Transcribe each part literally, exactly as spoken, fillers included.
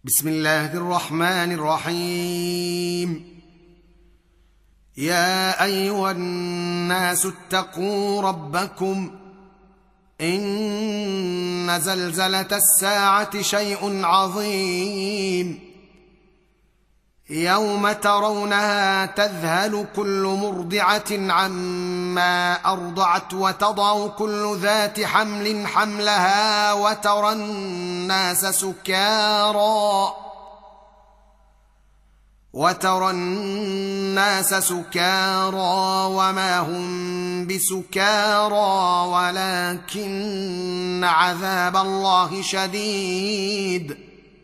بسم الله الرحمن الرحيم. يا ايها الناس اتقوا ربكم ان زلزله الساعه شيء عظيم يوم ترونها تذهل كل مرضعه عما ارضعت وتضع كل ذات حمل حملها وترى الناس سكارى وترى الناس سكارى وما هم بسكارى ولكن عذاب الله شديد.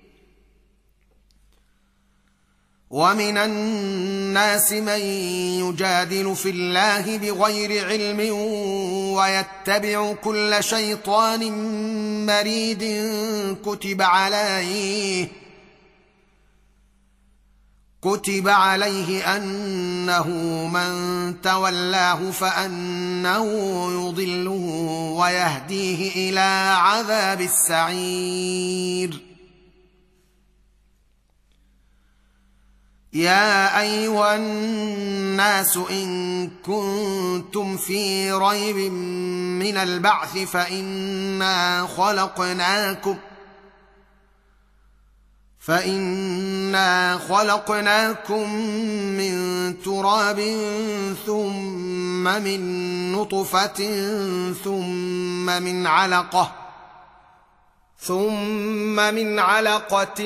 ومن الناس من يجادل في الله بغير علم ويتبع كل شيطان مريد كتب عليه كتب عليه أنه من تولاه فأنه يضله ويهديه إلى عذاب السعير. يا أيها الناس إن كنتم في ريب من البعث فإنا خلقناكم فإنا خلقناكم من تراب ثم من نطفة ثم من علقة ثم من علقة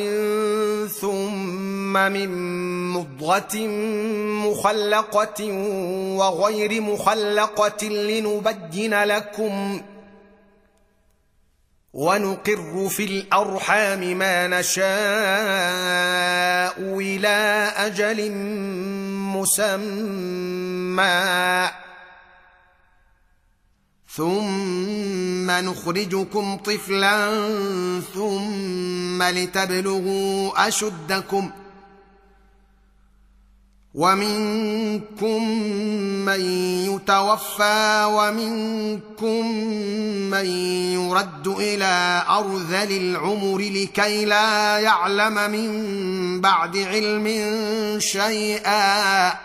ثم من مضغة مخلقة وغير مخلقة لنبين لكم ونقر في الأرحام ما نشاء إلى أجل مسمى ثم نخرجكم طفلا ثم لتبلغوا أشدكم ومنكم من يتوفى ومنكم من يرد إلى أرذل العمر لكي لا يعلم من بعد علم شيئا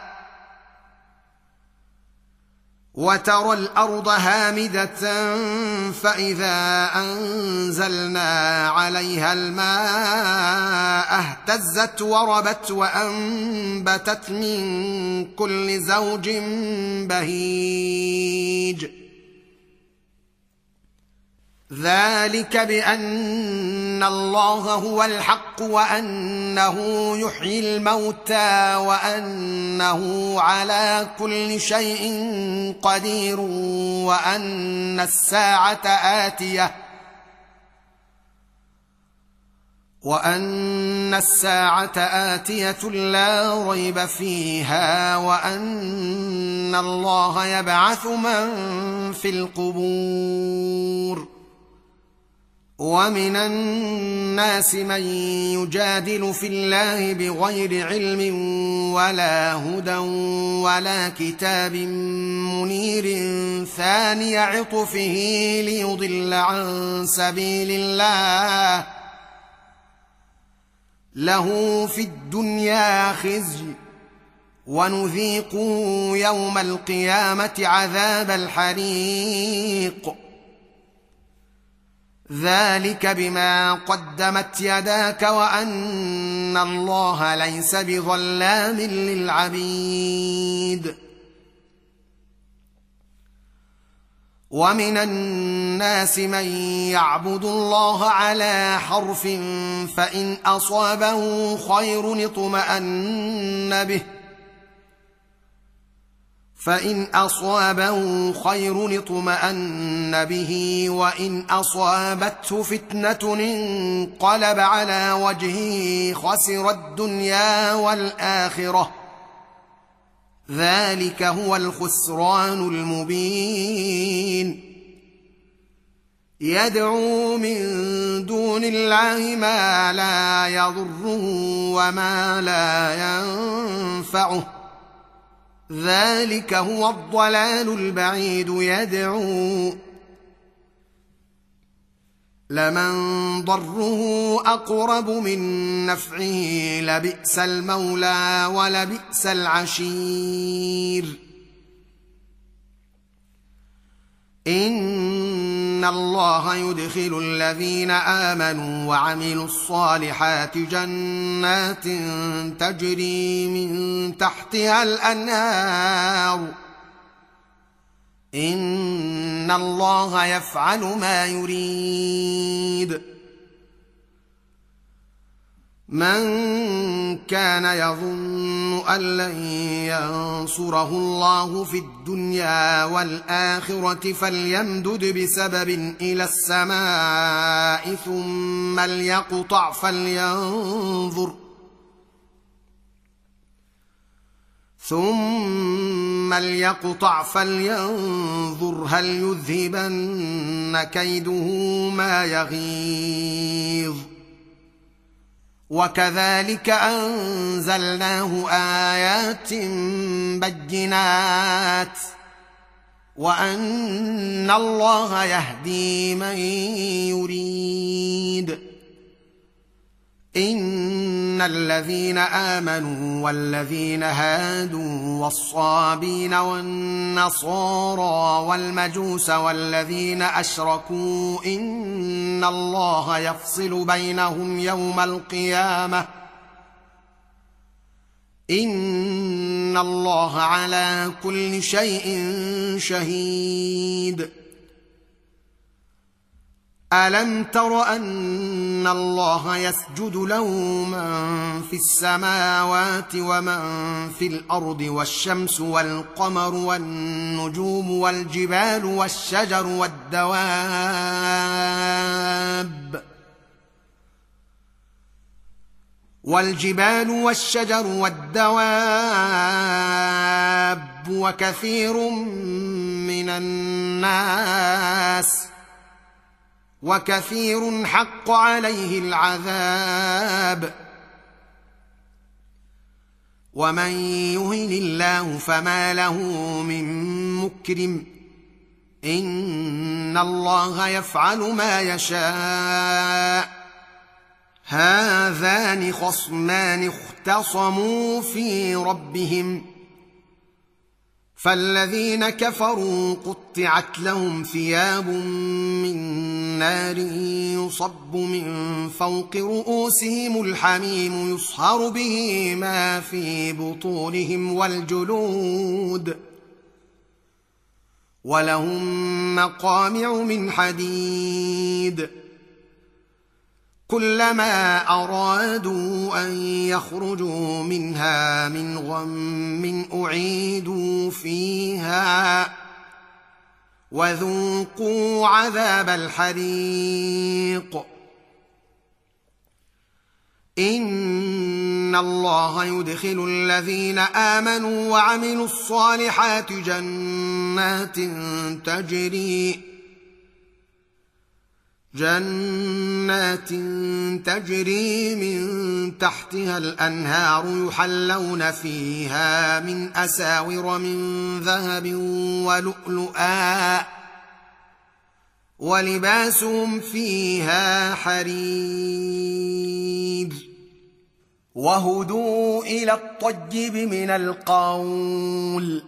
وترى الأرض هامدة فإذا أنزلنا عليها الماء اهتزت وربت وأنبتت من كل زوج بهيج. ذلك بأن الله هو الحق وأنه يحيي الموتى وأنه على كل شيء قدير وأن الساعة آتية وأن الساعة آتية لا ريب فيها وأن الله يبعث من في القبور. ومن الناس من يجادل في الله بغير علم ولا هدى ولا كتاب منير ثاني عطفه ليضل عن سبيل الله له في الدنيا خزي ونذيقه يوم القيامة عذاب الحريق. ذلك بما قدمت يداك وأن الله ليس بظلام للعبيد. ومن الناس من يعبد الله على حرف فإن أصابه خير اطمأن به فإن أصابه خير اطمأن به وإن أصابته فتنة انقلب على وجهه خسر الدنيا والآخرة ذلك هو الخسران المبين. يدعو من دون الله ما لا يضره وما لا ينفعه ذلك هو الضلال البعيد. يدعو لمن ضره أقرب من نفعه لبئس المولى ولبئس العشير إن الله يدخل الذين آمنوا وعملوا الصالحات جنات تجري من تحتها الأنهار إن الله يفعل ما يريد من كان يظن أن لن ينصره الله في الدنيا والآخرة فليمدد بسبب إلى السماء ثم ليقطع فلينظر ثم ليقطع فلينظر هل يذهبن كيده ما يغيظ وكذلك أنزلناه آيات بينات وأن الله يهدي من يريد إن الذين آمنوا والذين هادوا والصابين والنصارى والمجوس والذين أشركوا إن الله يفصل بينهم يوم القيامة إن الله على كل شيء شهيد ألم تر أن الله يسجد له من في السماوات ومن في الأرض والشمس والقمر والنجوم والجبال والشجر والدواب والجبال والشجر والدواب وكثير من الناس وكثير حق عليه العذاب ومن يهن الله فما له من مكرم إن الله يفعل ما يشاء هذان خصمان اختصموا في ربهم فالذين كفروا قطعت لهم ثياب من نار يصب من فوق رؤوسهم الحميم يصهر به ما في بطونهم والجلود ولهم مقامع من حديد كلما أرادوا أن يخرجوا منها من غم أعيدوا فيها وذوقوا عذاب الحريق إن الله يدخل الذين آمنوا وعملوا الصالحات جنات تجري جنات تجري من تحتها الأنهار يحلون فيها من أساور من ذهب ولؤلؤا ولباسهم فيها حرير وهدوا إلى الطيب من القول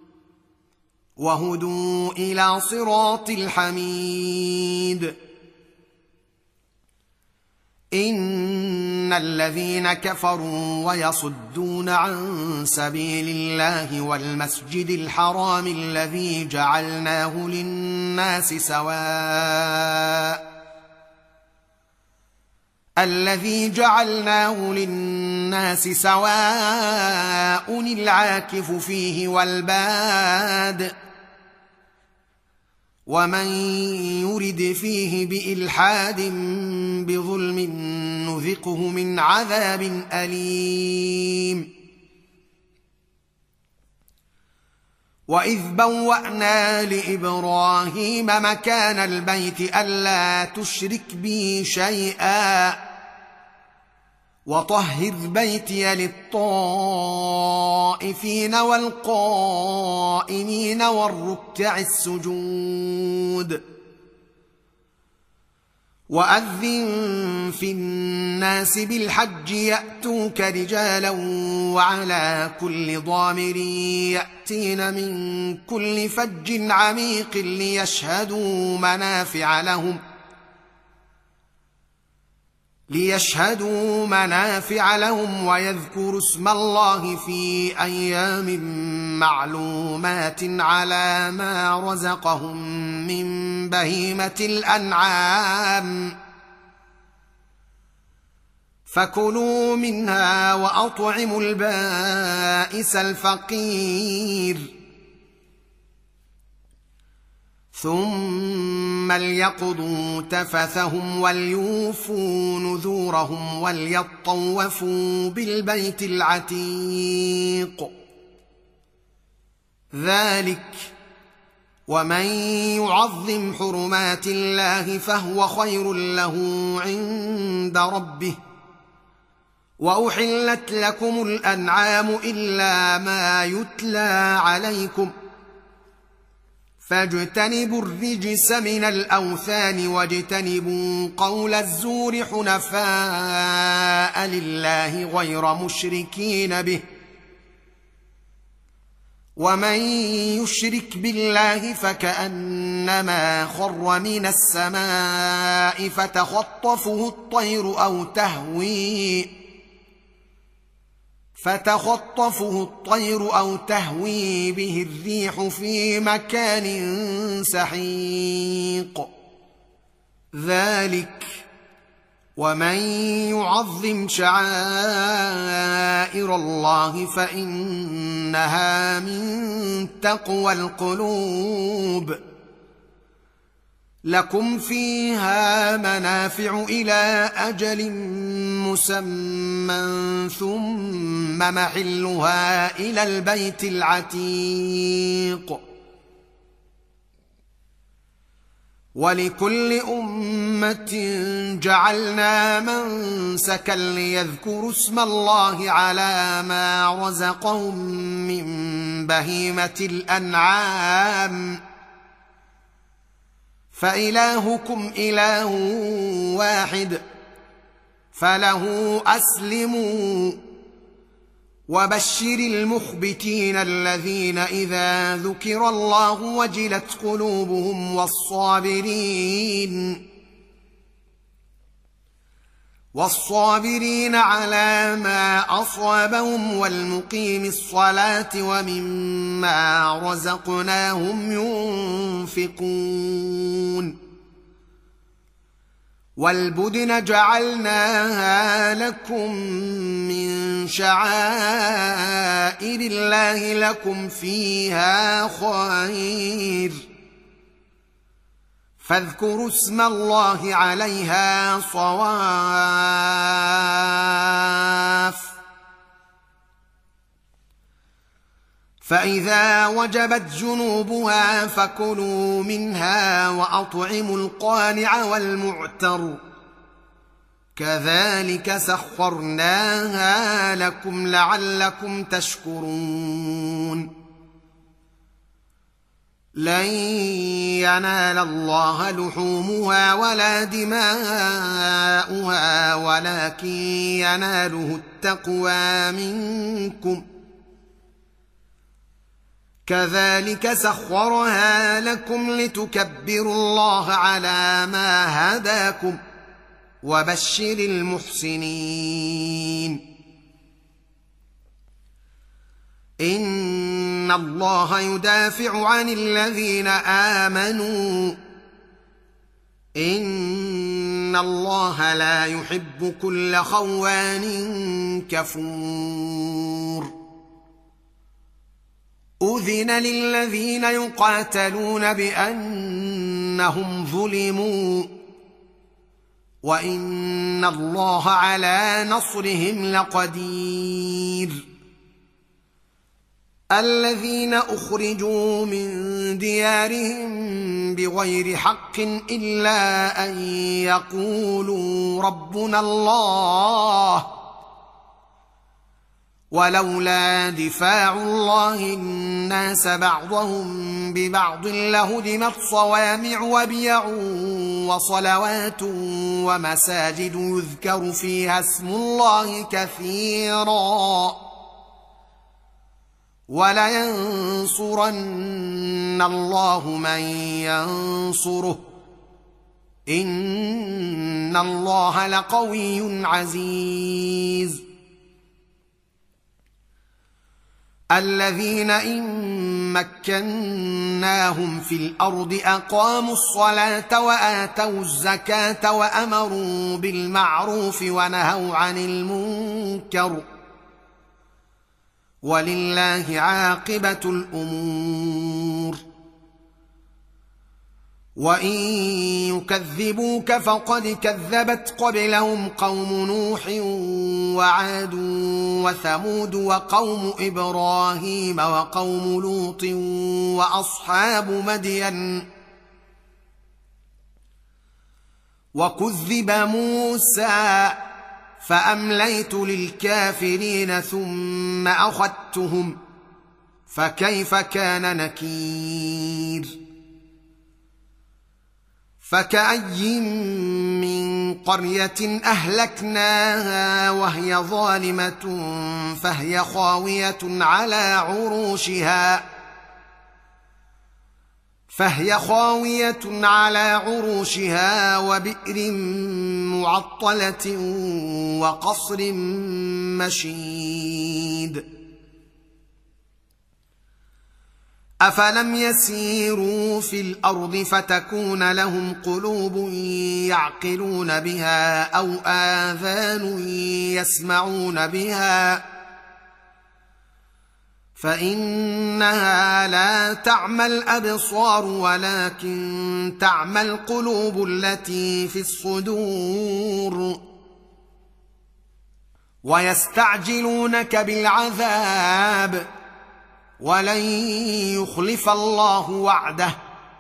وهدوا إلى صراط الحميد إن الذين كفروا ويصدون عن سبيل الله والمسجد الحرام الذي جعلناه للناس سواء الذي جعلناه للناس سواء العاكف فيه والباد ومن يرد فيه بإلحاد بظلم نذقه من عذاب أليم وإذ بوأنا لإبراهيم مكان البيت ألا تشرك بي شيئا وطهر بيتي للطائفين والقائمين والركع السجود وأذن في الناس بالحج يأتوك رجالا وعلى كل ضامر يأتين من كل فج عميق ليشهدوا منافع لهم ليشهدوا منافع لهم ويذكروا اسم الله في أيام معلومات على ما رزقهم من بهيمة الأنعام فكلوا منها وأطعموا البائس الفقير ثم ليقضوا تفثهم وليوفوا نذورهم وليطوفوا بالبيت العتيق ذلك ومن يعظم حرمات الله فهو خير له عند ربه وأحلت لكم الأنعام إلا ما يتلى عليكم فاجتنبوا الرجس من الأوثان واجتنبوا قول الزور حنفاء لله غير مشركين به ومن يشرك بالله فكأنما خر من السماء فتخطفه الطير أو تهوي فتخطفه الطير أو تهوي به الريح في مكان سحيق ذلك ومن يعظم شعائر الله فإنها من تقوى القلوب لكم فيها منافع إلى أجل مسمى ثم محلها إلى البيت العتيق ولكل أمة جعلنا منسكا ليذكروا اسم الله على ما رزقهم من بهيمة الأنعام فإلهكم إله واحد فله أسلموا وبشر المخبتين الذين إذا ذكر الله وجلت قلوبهم والصابرين والصابرين على ما أصابهم والمقيم الصلاة ومما رزقناهم ينفقون والبدن جعلناها لكم من شعائر الله لكم فيها خير فاذكروا اسم الله عليها صواف فإذا وجبت جنوبها فكلوا منها وأطعموا القانع والمعتر كذلك سخرناها لكم لعلكم تشكرون لن ينال الله لحومها ولا دماؤها ولكن يناله التقوى منكم كذلك سخرها لكم لتكبروا الله على ما هداكم وبشر المحسنين إن الله يدافع عن الذين آمنوا إن الله لا يحب كل خوان كفور أذن للذين يقاتلون بأنهم ظلموا وإن الله على نصرهم لقدير الذين أخرجوا من ديارهم بغير حق إلا أن يقولوا ربنا الله ولولا دفاع الله الناس بعضهم ببعض لهدمت صوامع وبيع وصلوات ومساجد يذكر فيها اسم الله كثيرا ولينصرن الله من ينصره إن الله لقوي عزيز. الذين إن مكناهم في الأرض أقاموا الصلاة وآتوا الزكاة وأمروا بالمعروف ونهوا عن المنكر ولله عاقبة الأمور. وإن يكذبوك فقد كذبت قبلهم قوم نوح وعاد وثمود وقوم إبراهيم وقوم لوط وأصحاب مدين وكذب موسى فأمليت للكافرين ثم أخذتهم فكيف كان نكير. فكأي من قرية أهلكناها وهي ظالمة فهي خاوية على عروشها فهي خاوية على عروشها وبئر معطلة وقصر مشيد. أفلم يسيروا في الأرض فتكون لهم قلوب يعقلون بها أو آذان يسمعون بها فإنها لا تعمى الأبصار ولكن تعمى القلوب التي في الصدور. ويستعجلونك بالعذاب ولن يخلف الله وعده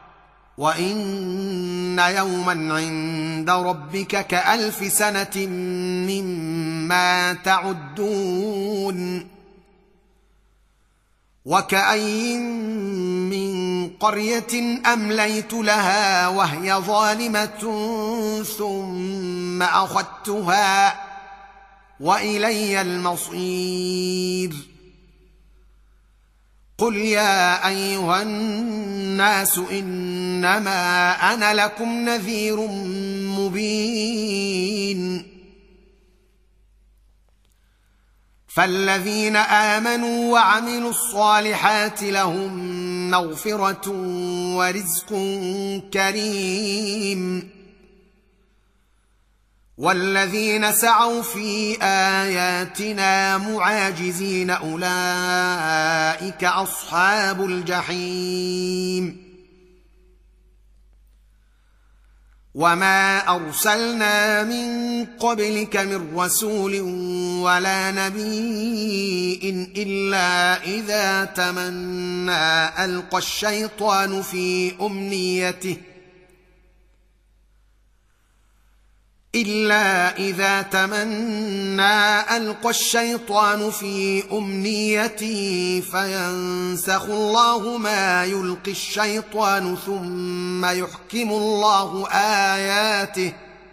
وإن يوما عند ربك كألف سنة مما تعدون. وكأي من قرية أمليت لها وهي ظالمة ثم أخذتها وإلي المصير. قل يا أيها الناس إنما أنا لكم نذير مبين. فالذين آمنوا وعملوا الصالحات لهم مغفرة ورزق كريم والذين سعوا في آياتنا معاجزين أولئك أصحاب الجحيم. وما أرسلنا من قبلك من رسول ولا نبي إلا إذا تمنى ألقى الشيطان في أمنيته إلا إذا تمنى ألقى الشيطان في أمنيته فينسخ الله ما يلقي الشيطان ثم يحكم الله آياته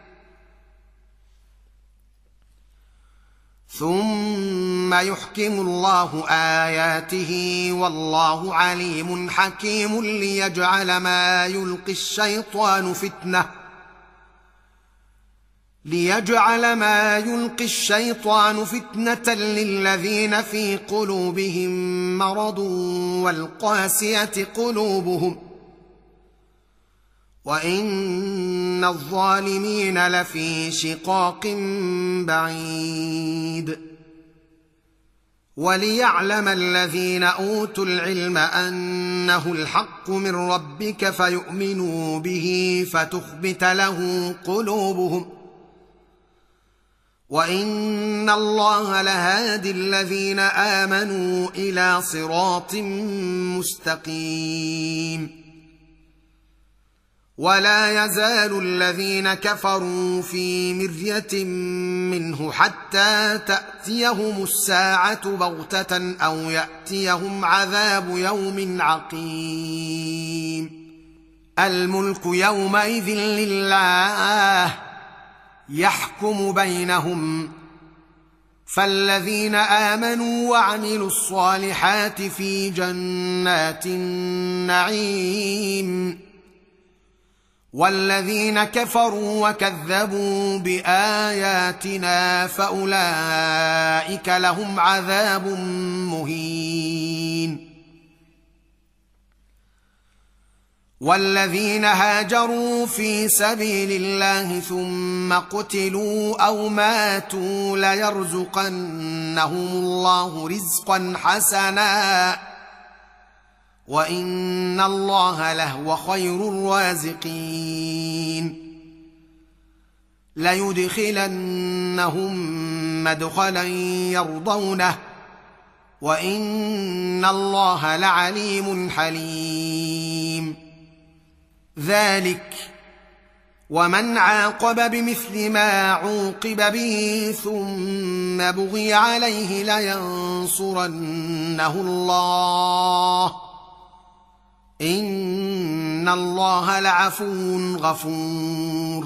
ثم يحكم الله آياته والله عليم حكيم ليجعل ما يلقي الشيطان فتنة ليجعل ما يلقي الشيطان فتنة للذين في قلوبهم مرض والقاسية قلوبهم وإن الظالمين لفي شقاق بعيد. وليعلم الذين أوتوا العلم أنه الحق من ربك فيؤمنوا به فتخبت له قلوبهم وإن الله لهادي الذين آمنوا إلى صراط مستقيم. ولا يزال الذين كفروا في مرية منه حتى تأتيهم الساعة بغتة أو يأتيهم عذاب يوم عقيم الملك يومئذ لله يحكم بينهم فالذين آمنوا وعملوا الصالحات في جنات النعيم والذين كفروا وكذبوا بآياتنا فأولئك لهم عذاب مهين والذين هاجروا في سبيل الله ثم قتلوا أو ماتوا ليرزقنهم الله رزقا حسنا وإن الله لهو خير الرازقين ليدخلنهم مدخلا يرضونه وإن الله لعليم حليم ذلك ومن عاقب بمثل ما عوقب به ثم بغي عليه لينصرنه الله إن الله لعفو غفور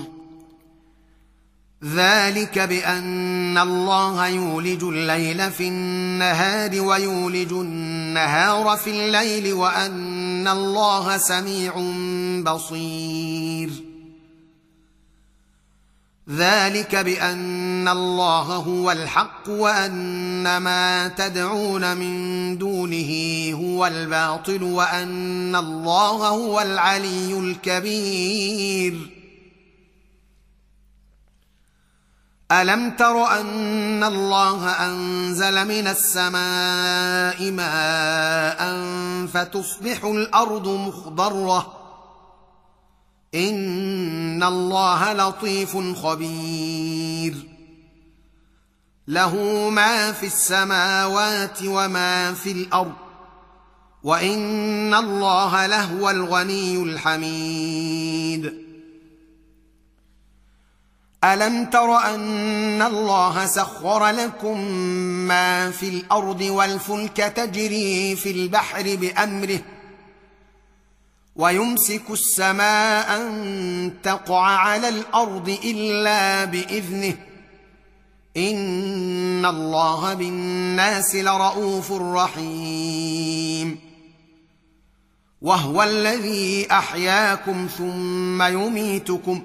ذلك بأن الله يولج الليل في النهار ويولج النهار في الليل وأن الله سميع بصير ذلك بأن الله هو الحق وأن ما تدعون من دونه هو الباطل وأن الله هو العلي الكبير ألم تر أن الله أنزل من السماء ماء فتصبح الأرض مخضرة إن الله لطيف خبير له ما في السماوات وما في الأرض وإن الله لهو الغني الحميد ألم تر أن الله سخر لكم ما في الأرض والفلك تجري في البحر بأمره ويمسك السماء أن تقع على الأرض إلا بإذنه إن الله بالناس لرءوف رحيم وهو الذي أحياكم ثم يميتكم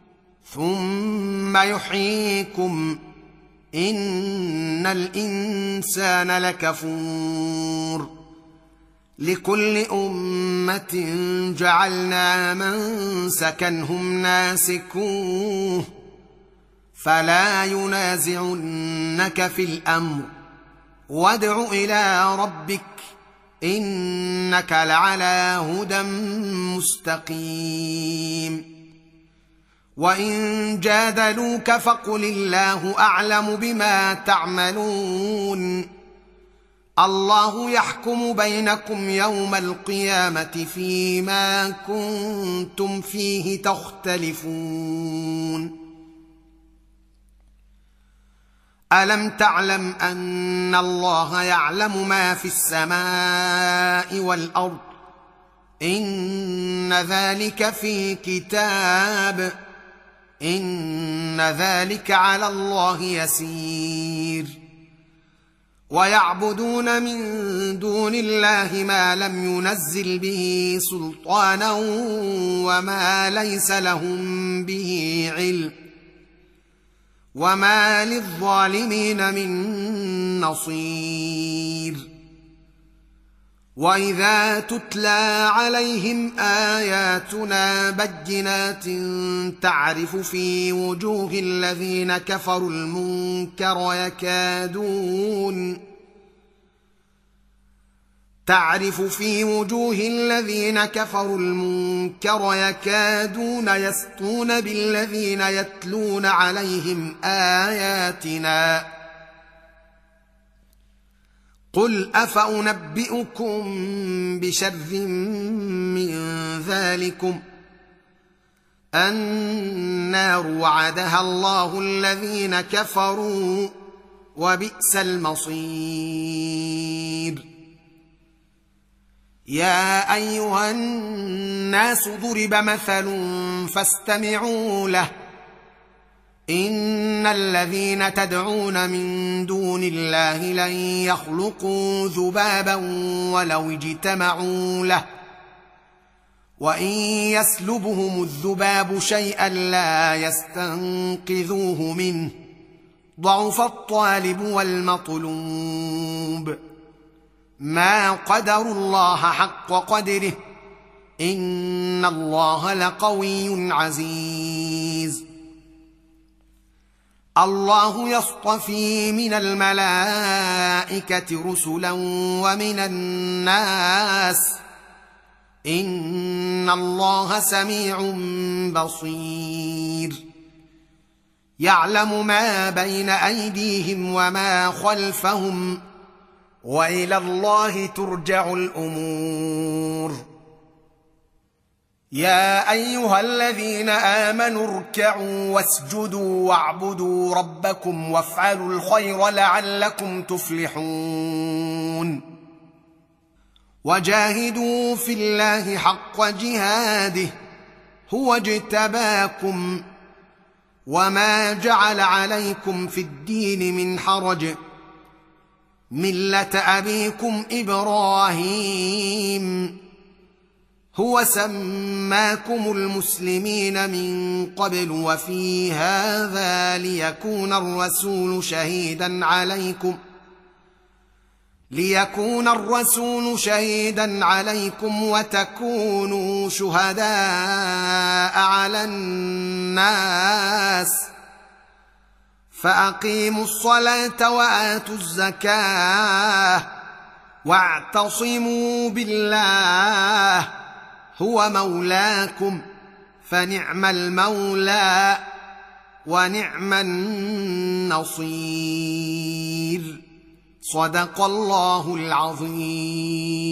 ثم يحييكم إن الإنسان لكفور لكل أمة جعلنا منسكا هم ناسكوه فلا ينازعنك في الأمر وادع إلى ربك إنك لعلى هدى مستقيم وإن جادلوك فقل الله أعلم بما تعملون الله يحكم بينكم يوم القيامة فيما كنتم فيه تختلفون ألم تعلم أن الله يعلم ما في السماء والأرض إن ذلك في كتاب إن ذلك على الله يسير ويعبدون من دون الله ما لم ينزل به سلطانا وما ليس لهم به علم وما للظالمين من نصير وإذا تتلى عليهم آياتنا بينات تعرف في وجوه الذين كفروا المنكر يكادون تعرف في وجوه الذين كفروا المنكر يكادون يسطون بالذين يتلون عليهم آياتنا قل أفأنبئكم بشر من ذلكم النار وعدها الله الذين كفروا وبئس المصير. يا ايها الناس ضرب مثل فاستمعوا له ان الذين تدعون من دون الله لن يخلقوا ذبابا ولو اجتمعوا له وان يسلبهم الذباب شيئا لا يستنقذوه منه ضعف الطالب والمطلوب. ما قدروا الله حق قدره ان الله لقوي عزيز. الله يصطفي من الملائكة رسلا ومن الناس ان الله سميع بصير. يعلم ما بين ايديهم وما خلفهم والى الله ترجع الامور. يا ايها الذين امنوا اركعوا واسجدوا واعبدوا ربكم وافعلوا الخير لعلكم تفلحون. وجاهدوا في الله حق جهاده هو اجتباكم وما جعل عليكم في الدين من حرج ملة أبيكم إبراهيم هو سماكم المسلمين من قبل وفي هذا ليكون الرسول شهيدا عليكم ليكون الرسول شهيدا عليكم وتكونوا شهداء على الناس فأقيموا الصلاة وآتوا الزكاة واعتصموا بالله هو مولاكم فنعم المولى ونعم النصير. صدق الله العظيم.